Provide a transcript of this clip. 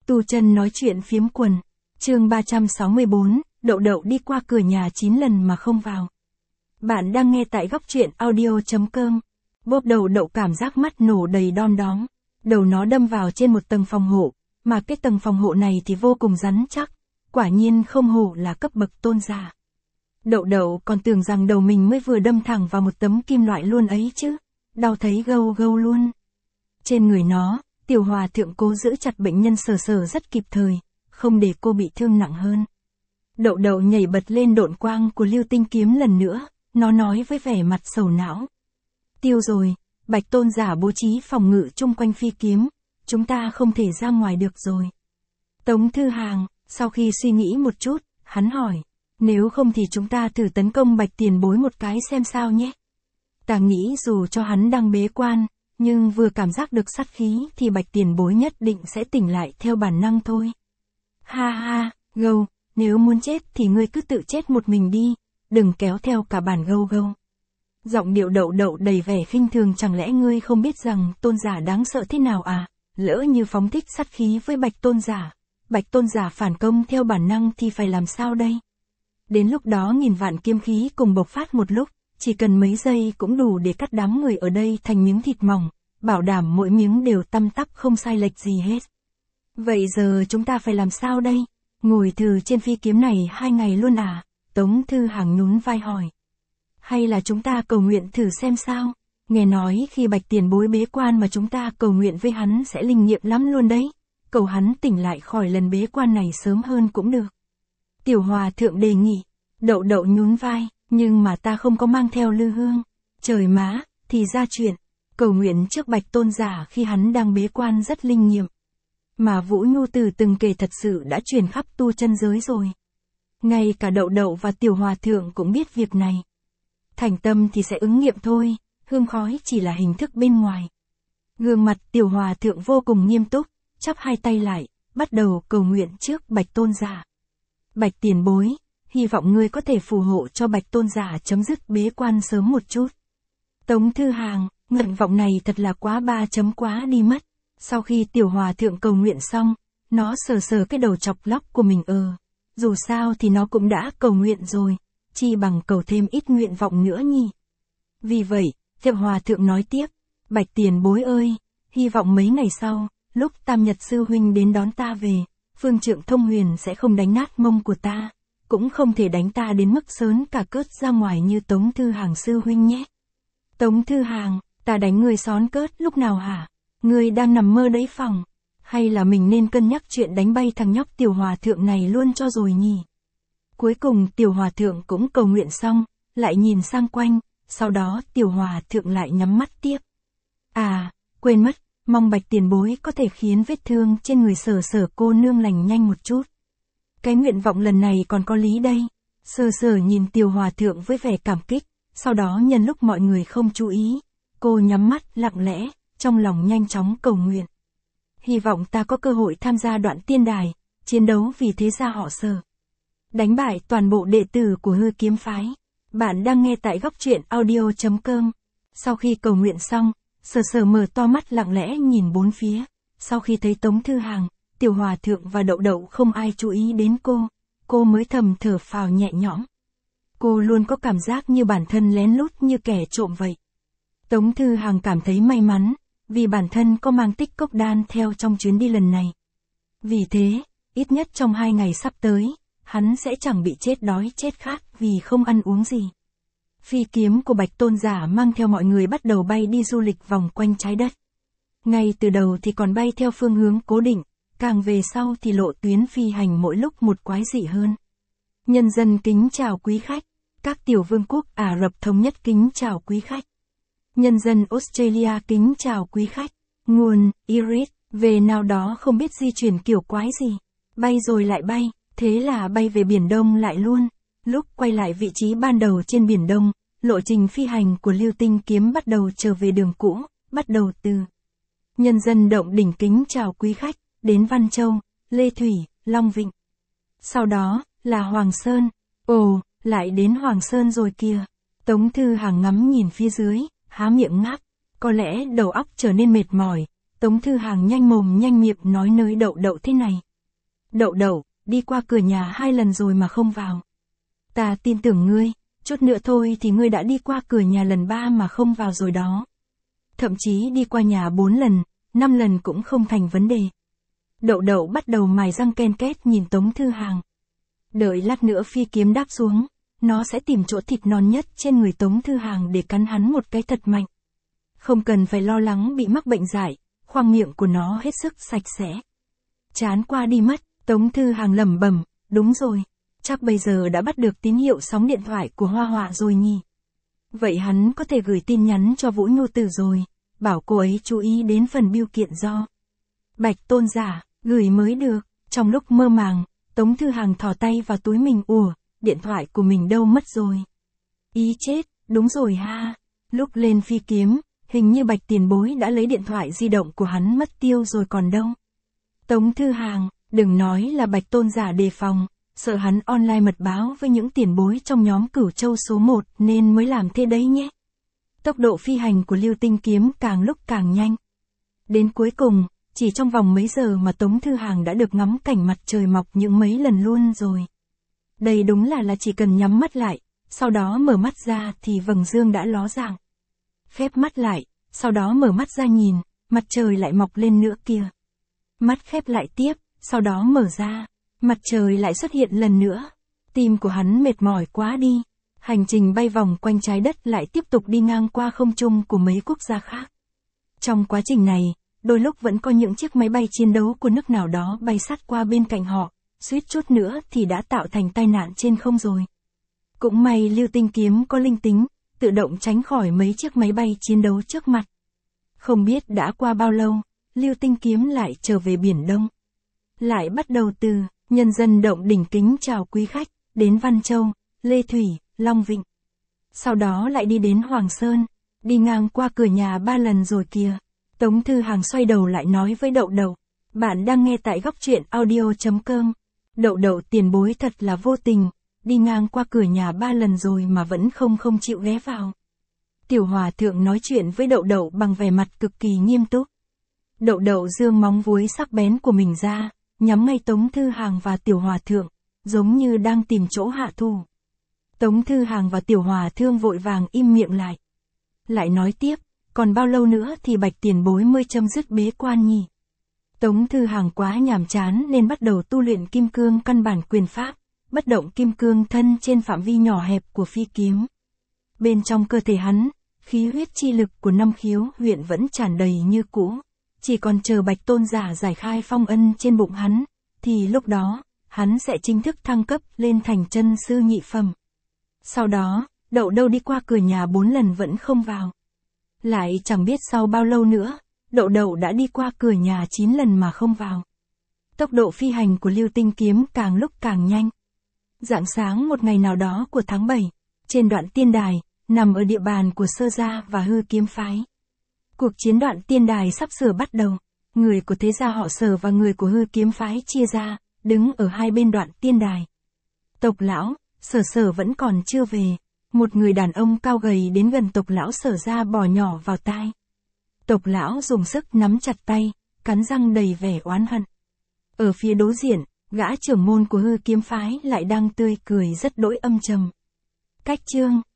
Tu Chân nói chuyện phiếm quần. Chương 364, Đậu Đậu đi qua cửa nhà 9 lần mà không vào. Bạn đang nghe tại góc truyện audio.com. Bốp Đậu Đậu cảm giác mắt nổ đầy đom đóm. Đầu nó đâm vào trên một tầng phòng hộ, mà cái tầng phòng hộ này thì vô cùng rắn chắc. Quả nhiên không hổ là cấp bậc tôn giả. Đậu Đậu còn tưởng rằng đầu mình mới vừa đâm thẳng vào một tấm kim loại luôn ấy chứ. Đau thấy gâu gâu luôn. Trên người nó, Tiểu Hòa Thượng cố giữ chặt bệnh nhân sờ rất kịp thời, không để cô bị thương nặng hơn. Đậu Đậu nhảy bật lên độn quang của Lưu Tinh kiếm lần nữa, nó nói với vẻ mặt sầu não. Tiêu rồi, Bạch Tôn giả bố trí phòng ngự chung quanh phi kiếm, chúng ta không thể ra ngoài được rồi. Tống Thư Hàng, sau khi suy nghĩ một chút, hắn hỏi, nếu không thì chúng ta thử tấn công Bạch Tiền Bối một cái xem sao nhé. Ta nghĩ dù cho hắn đang bế quan, nhưng vừa cảm giác được sát khí thì Bạch Tiền Bối nhất định sẽ tỉnh lại theo bản năng thôi. Ha ha, gâu, nếu muốn chết thì ngươi cứ tự chết một mình đi, đừng kéo theo cả bản gâu gâu. Giọng điệu Đậu Đậu đầy vẻ khinh thường, chẳng lẽ ngươi không biết rằng tôn giả đáng sợ thế nào à, lỡ như phóng thích sát khí với Bạch Tôn giả phản công theo bản năng thì phải làm sao đây? Đến lúc đó nghìn vạn kiếm khí cùng bộc phát một lúc, chỉ cần mấy giây cũng đủ để cắt đám người ở đây thành miếng thịt mỏng, bảo đảm mỗi miếng đều tăm tắp không sai lệch gì hết. Vậy giờ chúng ta phải làm sao đây? Ngồi thử trên phi kiếm này 2 ngày luôn à? Tống Thư Hàng nhún vai hỏi. Hay là chúng ta cầu nguyện thử xem sao? Nghe nói khi Bạch Tiền Bối bế quan mà chúng ta cầu nguyện với hắn sẽ linh nghiệm lắm luôn đấy. Cầu hắn tỉnh lại khỏi lần bế quan này sớm hơn cũng được. Tiểu Hòa Thượng đề nghị. Đậu Đậu nhún vai, nhưng mà ta không có mang theo lư hương. Trời má, thì ra chuyện. Cầu nguyện trước Bạch Tôn giả khi hắn đang bế quan rất linh nghiệm. Mà Vũ Nhu từ từng kể thật sự đã truyền khắp tu chân giới rồi. Ngay cả Đậu Đậu và Tiểu Hòa Thượng cũng biết việc này. Thành tâm thì sẽ ứng nghiệm thôi, hương khói chỉ là hình thức bên ngoài. Gương mặt Tiểu Hòa Thượng vô cùng nghiêm túc, chắp hai tay lại, bắt đầu cầu nguyện trước Bạch Tôn giả. Bạch Tiền Bối, hy vọng ngươi có thể phù hộ cho Bạch Tôn giả chấm dứt bế quan sớm một chút. Tống Thư Hàng, nguyện vọng này thật là quá quá đi mất. Sau khi Tiểu Hòa Thượng cầu nguyện xong, nó sờ cái đầu chọc lóc của mình dù sao thì nó cũng đã cầu nguyện rồi, chi bằng cầu thêm ít nguyện vọng nữa nhỉ. Vì vậy, Tiểu Hòa Thượng nói tiếp, Bạch Tiền Bối ơi, hy vọng mấy ngày sau, lúc Tam Nhật Sư Huynh đến đón ta về, Phương Trượng Thông Huyền sẽ không đánh nát mông của ta, cũng không thể đánh ta đến mức sớn cả cớt ra ngoài như Tống Thư Hàng Sư Huynh nhé. Tống Thư Hàng, ta đánh người xón cớt lúc nào hả? Ngươi đang nằm mơ đấy phòng, hay là mình nên cân nhắc chuyện đánh bay thằng nhóc Tiểu Hòa Thượng này luôn cho rồi nhỉ? Cuối cùng Tiểu Hòa Thượng cũng cầu nguyện xong, lại nhìn sang quanh, sau đó Tiểu Hòa Thượng lại nhắm mắt tiếp. À, quên mất, mong Bạch Tiền Bối có thể khiến vết thương trên người Sở cô nương lành nhanh một chút. Cái nguyện vọng lần này còn có lý đây. Sở nhìn Tiểu Hòa Thượng với vẻ cảm kích, sau đó nhân lúc mọi người không chú ý, cô nhắm mắt lặng lẽ, trong lòng nhanh chóng cầu nguyện. Hy vọng ta có cơ hội tham gia Đoạn Tiên Đài, chiến đấu vì thế gia họ Sở. Đánh bại toàn bộ đệ tử của Hư Kiếm Phái. Bạn đang nghe tại góc truyện audio.com. Sau khi cầu nguyện xong, Sở mở to mắt lặng lẽ nhìn bốn phía. Sau khi thấy Tống Thư Hàng, Tiểu Hòa Thượng và Đậu Đậu không ai chú ý đến cô mới thầm thở phào nhẹ nhõm. Cô luôn có cảm giác như bản thân lén lút như kẻ trộm vậy. Tống Thư Hàng cảm thấy may mắn, vì bản thân có mang tích cốc đan theo trong chuyến đi lần này. Vì thế, ít nhất trong 2 ngày sắp tới, hắn sẽ chẳng bị chết đói chết khát vì không ăn uống gì. Phi kiếm của Bạch Tôn giả mang theo mọi người bắt đầu bay đi du lịch vòng quanh trái đất. Ngay từ đầu thì còn bay theo phương hướng cố định, càng về sau thì lộ tuyến phi hành mỗi lúc một quái dị hơn. Nhân dân kính chào quý khách, các tiểu vương quốc Ả Rập Thống Nhất kính chào quý khách. Nhân dân Australia kính chào quý khách. Nguồn, Iris, về nào đó không biết di chuyển kiểu quái gì. Bay rồi lại bay, thế là bay về Biển Đông lại luôn. Lúc quay lại vị trí ban đầu trên Biển Đông, lộ trình phi hành của Lưu Tinh kiếm bắt đầu trở về đường cũ, bắt đầu từ nhân dân Động Đỉnh kính chào quý khách, đến Văn Châu, Lê Thủy, Long Vịnh. Sau đó, là Hoàng Sơn. Ồ, lại đến Hoàng Sơn rồi kìa. Tống Thư Hàng ngắm nhìn phía dưới, há miệng ngáp. Có lẽ đầu óc trở nên mệt mỏi, Tống Thư Hàng nhanh mồm nhanh miệng nói nới Đậu Đậu thế này. Đậu Đậu, đi qua cửa nhà 2 lần rồi mà không vào. Ta tin tưởng ngươi, chút nữa thôi thì ngươi đã đi qua cửa nhà lần 3 mà không vào rồi đó. Thậm chí đi qua nhà 4 lần, 5 lần cũng không thành vấn đề. Đậu Đậu bắt đầu mài răng ken két nhìn Tống Thư Hàng. Đợi lát nữa phi kiếm đáp xuống, nó sẽ tìm chỗ thịt non nhất trên người Tống Thư Hàng để cắn hắn một cái thật mạnh. Không cần phải lo lắng bị mắc bệnh dại, khoang miệng của nó hết sức sạch sẽ. Chán qua đi mất, Tống Thư Hàng lẩm bẩm, đúng rồi, chắc bây giờ đã bắt được tín hiệu sóng điện thoại của Hoa Họa rồi nhỉ. Vậy hắn có thể gửi tin nhắn cho Vũ Nhu Tử rồi, bảo cô ấy chú ý đến phần bưu kiện do Bạch Tôn Giả gửi mới được. Trong lúc mơ màng, Tống Thư Hàng thò tay vào túi mình, điện thoại của mình đâu mất rồi. Ý chết, đúng rồi ha. Lúc lên phi kiếm, hình như Bạch tiền bối đã lấy điện thoại di động của hắn mất tiêu rồi còn đâu. Tống Thư Hàng, đừng nói là Bạch Tôn Giả đề phòng, sợ hắn online mật báo với những tiền bối trong nhóm Cửu Châu số 1 nên mới làm thế đấy nhé. Tốc độ phi hành của Lưu Tinh kiếm càng lúc càng nhanh. Đến cuối cùng, chỉ trong vòng mấy giờ mà Tống Thư Hàng đã được ngắm cảnh mặt trời mọc những mấy lần luôn rồi. Đây đúng là chỉ cần nhắm mắt lại, sau đó mở mắt ra thì vầng dương đã ló dạng. Khép mắt lại, sau đó mở mắt ra nhìn, mặt trời lại mọc lên nữa kìa. Mắt khép lại tiếp, sau đó mở ra, mặt trời lại xuất hiện lần nữa. Tim của hắn mệt mỏi quá đi. Hành trình bay vòng quanh trái đất lại tiếp tục đi ngang qua không trung của mấy quốc gia khác. Trong quá trình này, đôi lúc vẫn có những chiếc máy bay chiến đấu của nước nào đó bay sát qua bên cạnh họ, suýt chút nữa thì đã tạo thành tai nạn trên không rồi. Cũng may Lưu Tinh kiếm có linh tính, tự động tránh khỏi mấy chiếc máy bay chiến đấu trước mặt. Không biết đã qua bao lâu, Lưu Tinh kiếm lại trở về Biển Đông. Lại bắt đầu từ, nhân dân động đỉnh kính chào quý khách, đến Văn Châu, Lê Thủy, Long Vịnh. Sau đó lại đi đến Hoàng Sơn, đi ngang qua cửa nhà 3 lần rồi kìa. Tống Thư Hàng xoay đầu lại nói với Đậu Đậu, bạn đang nghe tại góc truyện audio.com. Đậu Đậu tiền bối thật là vô tình, đi ngang qua cửa nhà 3 lần rồi mà vẫn không chịu ghé vào. Tiểu Hòa Thượng nói chuyện với Đậu Đậu bằng vẻ mặt cực kỳ nghiêm túc. Đậu Đậu giương móng vuốt sắc bén của mình ra, nhắm ngay Tống Thư Hàng và Tiểu Hòa Thượng, giống như đang tìm chỗ hạ thủ. Tống Thư Hàng và Tiểu Hòa Thượng vội vàng im miệng lại. Lại nói tiếp, còn bao lâu nữa thì Bạch tiền bối mới chấm dứt bế quan nhỉ? Tống Thư Hàng quá nhàm chán nên bắt đầu tu luyện kim cương căn bản quyền pháp, bất động kim cương thân trên phạm vi nhỏ hẹp của phi kiếm. Bên trong cơ thể hắn, khí huyết chi lực của 5 khiếu huyện vẫn tràn đầy như cũ, chỉ còn chờ Bạch Tôn Giả giải khai phong ân trên bụng hắn, thì lúc đó, hắn sẽ chính thức thăng cấp lên thành chân sư nhị phẩm. Sau đó, Đậu Đậu đi qua cửa nhà 4 lần vẫn không vào. Lại chẳng biết sau bao lâu nữa, Đậu Đậu đã đi qua cửa nhà 9 lần mà không vào. Tốc độ phi hành của Lưu Tinh kiếm càng lúc càng nhanh. Rạng sáng một ngày nào đó của tháng 7, trên đoạn tiên đài, nằm ở địa bàn của Sơ Gia và Hư kiếm phái. Cuộc chiến đoạn tiên đài sắp sửa bắt đầu, người của thế gia họ Sở và người của Hư kiếm phái chia ra, đứng ở hai bên đoạn tiên đài. Tộc lão, Sở vẫn còn chưa về. Một người đàn ông cao gầy đến gần tộc lão Sở ra bò nhỏ vào tai. Tộc lão dùng sức nắm chặt tay, cắn răng đầy vẻ oán hận. Ở phía đối diện, gã trưởng môn của Hư kiếm phái lại đang tươi cười rất đỗi âm trầm. Cách chương